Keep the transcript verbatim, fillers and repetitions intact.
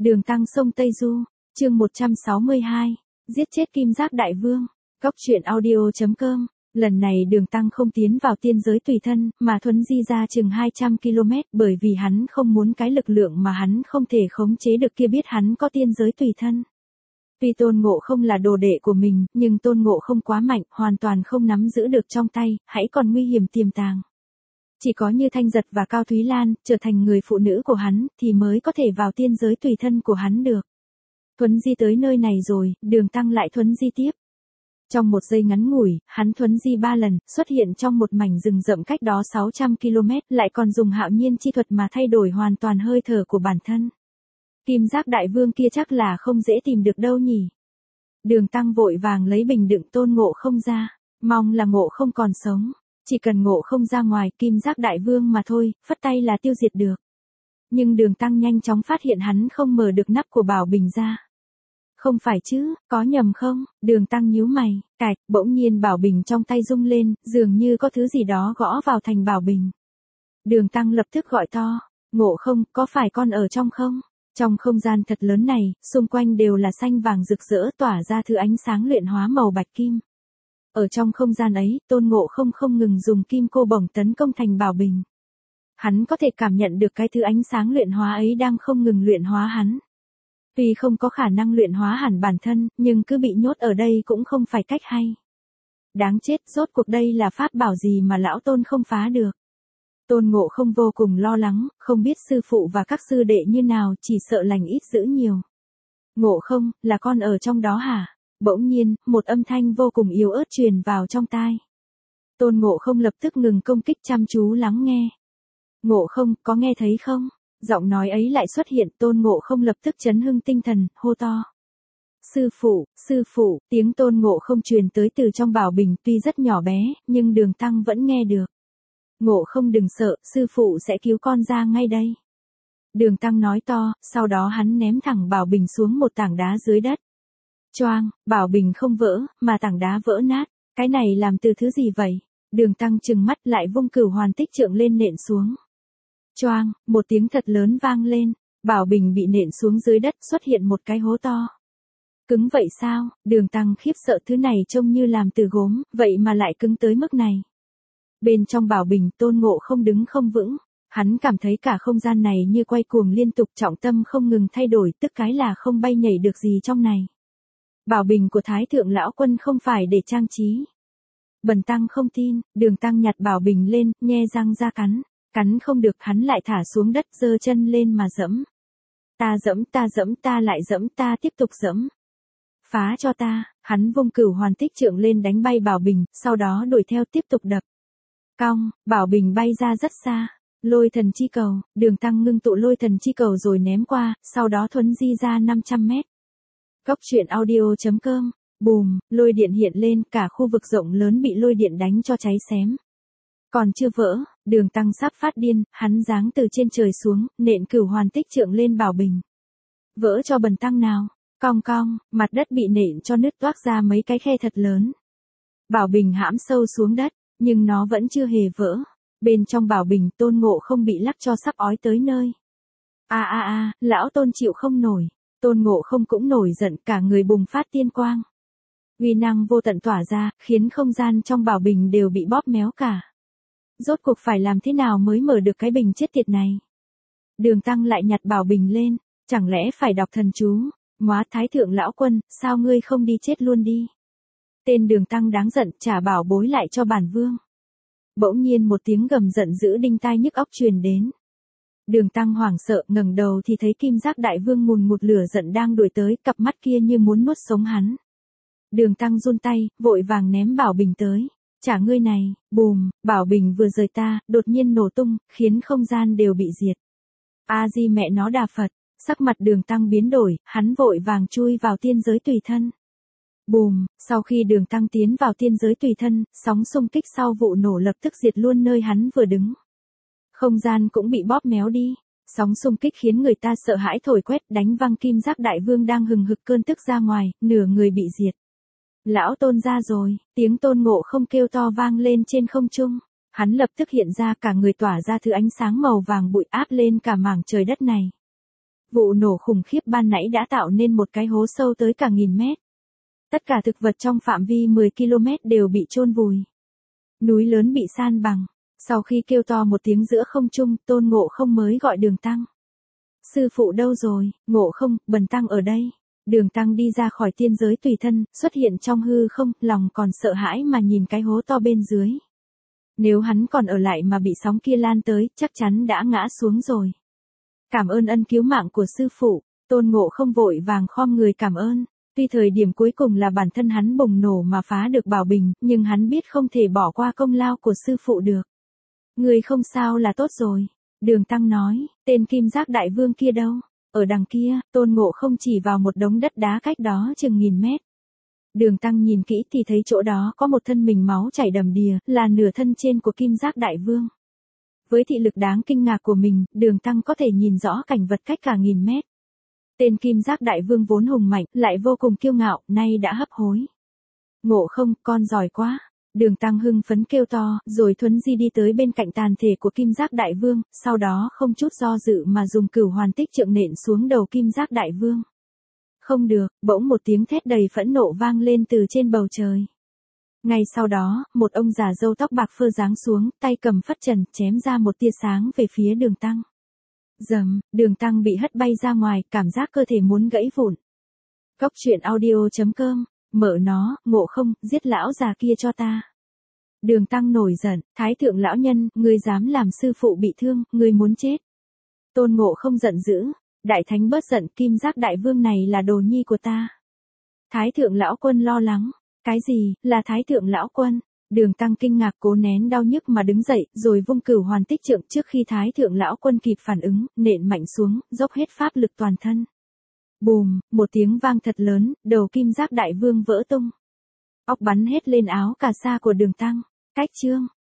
Đường Tăng sông Tây Du, chương một trăm sáu mươi hai, giết chết Kim Giác Đại Vương. Góc truyện audio chấm com. Lần này Đường Tăng không tiến vào tiên giới tùy thân, mà thuấn di ra chừng hai trăm ki lô mét, bởi vì hắn không muốn cái lực lượng mà hắn không thể khống chế được kia biết hắn có tiên giới tùy thân. Tuy Tôn Ngộ Không là đồ đệ của mình, nhưng Tôn Ngộ Không quá mạnh, hoàn toàn không nắm giữ được trong tay, hãy còn nguy hiểm tiềm tàng. Chỉ có Như Thanh Giật và Cao Thúy Lan, trở thành người phụ nữ của hắn, thì mới có thể vào tiên giới tùy thân của hắn được. Thuấn di tới nơi này rồi, Đường Tăng lại thuấn di tiếp. Trong một giây ngắn ngủi, hắn thuấn di ba lần, xuất hiện trong một mảnh rừng rậm cách đó sáu trăm ki lô mét, lại còn dùng hạo nhiên chi thuật mà thay đổi hoàn toàn hơi thở của bản thân. Kim Giác Đại Vương kia chắc là không dễ tìm được đâu nhỉ. Đường Tăng vội vàng lấy bình đựng Tôn Ngộ Không ra, mong là Ngộ Không còn sống. Chỉ cần Ngộ Không ra ngoài Kim Giác Đại Vương mà thôi, phất tay là tiêu diệt được. Nhưng Đường Tăng nhanh chóng phát hiện hắn không mở được nắp của bảo bình ra. Không phải chứ, có nhầm không? Đường Tăng nhíu mày, cạch, bỗng nhiên bảo bình trong tay rung lên, dường như có thứ gì đó gõ vào thành bảo bình. Đường Tăng lập tức gọi to, Ngộ Không, có phải con ở trong không? Trong không gian thật lớn này, xung quanh đều là xanh vàng rực rỡ tỏa ra thứ ánh sáng luyện hóa màu bạch kim. Ở trong không gian ấy, Tôn Ngộ Không không ngừng dùng kim cô bổng tấn công thành bảo bình. Hắn có thể cảm nhận được cái thứ ánh sáng luyện hóa ấy đang không ngừng luyện hóa hắn. Tuy không có khả năng luyện hóa hẳn bản thân, nhưng cứ bị nhốt ở đây cũng không phải cách hay. Đáng chết, rốt cuộc đây là pháp bảo gì mà lão Tôn không phá được. Tôn Ngộ Không vô cùng lo lắng, không biết sư phụ và các sư đệ như nào, chỉ sợ lành ít dữ nhiều. Ngộ Không, là con ở trong đó hả? Bỗng nhiên, một âm thanh vô cùng yếu ớt truyền vào trong tai. Tôn Ngộ Không lập tức ngừng công kích chăm chú lắng nghe. Ngộ Không, có nghe thấy không? Giọng nói ấy lại xuất hiện, Tôn Ngộ Không lập tức chấn hưng tinh thần, hô to. Sư phụ, sư phụ, tiếng Tôn Ngộ Không truyền tới từ trong bảo bình tuy rất nhỏ bé, nhưng Đường Tăng vẫn nghe được. Ngộ Không đừng sợ, sư phụ sẽ cứu con ra ngay đây. Đường Tăng nói to, sau đó hắn ném thẳng bảo bình xuống một tảng đá dưới đất. Choang, bảo bình không vỡ, mà tảng đá vỡ nát. Cái này làm từ thứ gì vậy? Đường Tăng trừng mắt lại vung Cửu Hoàn Tích Trượng lên nện xuống. Choang, một tiếng thật lớn vang lên, bảo bình bị nện xuống dưới đất, xuất hiện một cái hố to. Cứng vậy sao? Đường Tăng khiếp sợ, thứ này trông như làm từ gốm, vậy mà lại cứng tới mức này. Bên trong bảo bình, Tôn Ngộ Không đứng không vững, hắn cảm thấy cả không gian này như quay cuồng liên tục, trọng tâm không ngừng thay đổi, tức cái là không bay nhảy được gì trong này. Bảo bình của Thái Thượng Lão Quân không phải để trang trí. Bần Tăng không tin. Đường Tăng nhặt bảo bình lên, nhe răng ra cắn. Cắn không được, hắn lại thả xuống đất, giơ chân lên mà dẫm. Ta dẫm, ta dẫm, ta lại dẫm, ta tiếp tục dẫm. Phá cho ta. Hắn vung Cửu Hoàn Tích Trượng lên đánh bay bảo bình, sau đó đuổi theo tiếp tục đập. Cong, bảo bình bay ra rất xa. Lôi thần chi cầu. Đường Tăng ngưng tụ lôi thần chi cầu rồi ném qua, sau đó thuấn di ra năm trăm mét. Góc truyện audio chấm com. Bùm, lôi điện hiện lên, cả khu vực rộng lớn bị lôi điện đánh cho cháy xém. Còn chưa vỡ, Đường Tăng sắp phát điên, hắn giáng từ trên trời xuống, nện Cửu Hoàn Tích Trượng lên bảo bình. Vỡ cho bần Tăng nào. Cong cong, mặt đất bị nện cho nứt toác ra mấy cái khe thật lớn. Bảo bình hãm sâu xuống đất, nhưng nó vẫn chưa hề vỡ. Bên trong bảo bình, Tôn Ngộ Không bị lắc cho sắp ói tới nơi. A a a, lão Tôn chịu không nổi. Tôn Ngộ Không cũng nổi giận, cả người bùng phát tiên quang. Uy năng vô tận tỏa ra, khiến không gian trong bảo bình đều bị bóp méo cả. Rốt cuộc phải làm thế nào mới mở được cái bình chết tiệt này? Đường Tăng lại nhặt bảo bình lên, chẳng lẽ phải đọc thần chú? Móa Thái Thượng Lão Quân, sao ngươi không đi chết luôn đi? Tên Đường Tăng đáng giận, trả bảo bối lại cho bản vương. Bỗng nhiên một tiếng gầm giận dữ đinh tai nhức óc truyền đến. Đường Tăng hoảng sợ, ngẩng đầu thì thấy Kim Giác Đại Vương ngùn ngụt lửa giận đang đuổi tới, cặp mắt kia như muốn nuốt sống hắn. Đường Tăng run tay, vội vàng ném bảo bình tới. Trả ngươi này. Bùm, bảo bình vừa rời ta, đột nhiên nổ tung, khiến không gian đều bị diệt. A Di mẹ nó Đà Phật. Sắc mặt Đường Tăng biến đổi, hắn vội vàng chui vào tiên giới tùy thân. Bùm, sau khi Đường Tăng tiến vào tiên giới tùy thân, sóng xung kích sau vụ nổ lập tức diệt luôn nơi hắn vừa đứng. Không gian cũng bị bóp méo đi. Sóng xung kích khiến người ta sợ hãi thổi quét, đánh văng Kim Giác Đại Vương đang hừng hực cơn tức ra ngoài, nửa người bị diệt. Lão Tôn ra rồi, tiếng Tôn Ngộ Không kêu to vang lên trên không trung. Hắn lập tức hiện ra, cả người tỏa ra thứ ánh sáng màu vàng bụi áp lên cả mảng trời đất này. Vụ nổ khủng khiếp ban nãy đã tạo nên một cái hố sâu tới cả nghìn mét. Tất cả thực vật trong phạm vi mười ki lô mét đều bị chôn vùi. Núi lớn bị san bằng. Sau khi kêu to một tiếng giữa không trung, Tôn Ngộ Không mới gọi Đường Tăng. Sư phụ đâu rồi? Ngộ Không, Bần Tăng ở đây. Đường Tăng đi ra khỏi tiên giới tùy thân, xuất hiện trong hư không, lòng còn sợ hãi mà nhìn cái hố to bên dưới. Nếu hắn còn ở lại mà bị sóng kia lan tới, chắc chắn đã ngã xuống rồi. Cảm ơn ân cứu mạng của sư phụ, Tôn Ngộ Không vội vàng khom người cảm ơn. Tuy thời điểm cuối cùng là bản thân hắn bùng nổ mà phá được bảo bình, nhưng hắn biết không thể bỏ qua công lao của sư phụ được. Người không sao là tốt rồi. Đường Tăng nói, tên Kim Giác Đại Vương kia đâu? Ở đằng kia, Tôn Ngộ Không chỉ vào một đống đất đá cách đó chừng nghìn mét. Đường Tăng nhìn kỹ thì thấy chỗ đó có một thân mình máu chảy đầm đìa, là nửa thân trên của Kim Giác Đại Vương. Với thị lực đáng kinh ngạc của mình, Đường Tăng có thể nhìn rõ cảnh vật cách cả nghìn mét. Tên Kim Giác Đại Vương vốn hùng mạnh, lại vô cùng kiêu ngạo, nay đã hấp hối. Ngộ Không, con giỏi quá. Đường Tăng hưng phấn kêu to, rồi thuấn di đi tới bên cạnh tàn thể của Kim Giác Đại Vương, sau đó không chút do dự mà dùng Cửu Hoàn Tích Trượng nện xuống đầu Kim Giác Đại Vương. Không được, bỗng một tiếng thét đầy phẫn nộ vang lên từ trên bầu trời. Ngay sau đó, một ông già râu tóc bạc phơ giáng xuống, tay cầm phất trần, chém ra một tia sáng về phía Đường Tăng. Rầm, Đường Tăng bị hất bay ra ngoài, cảm giác cơ thể muốn gãy vụn. Cốc truyện audio chấm com, mở nó, Ngộ Không, giết lão già kia cho ta. Đường Tăng nổi giận, Thái thượng lão nhân, ngươi dám làm sư phụ bị thương, ngươi muốn chết. Tôn Ngộ Không giận dữ, Đại Thánh bớt giận, Kim Giác Đại Vương này là đồ nhi của ta. Thái thượng lão quân lo lắng, cái gì, là Thái thượng lão quân? Đường Tăng kinh ngạc cố nén đau nhức mà đứng dậy, rồi vung Cửu Hoàn Tích Trượng trước khi Thái thượng lão quân kịp phản ứng, nện mạnh xuống, dốc hết pháp lực toàn thân. Bùm, một tiếng vang thật lớn, đầu Kim Giác Đại Vương vỡ tung. Óc bắn hết lên áo cà sa của Đường Tăng. Cách chương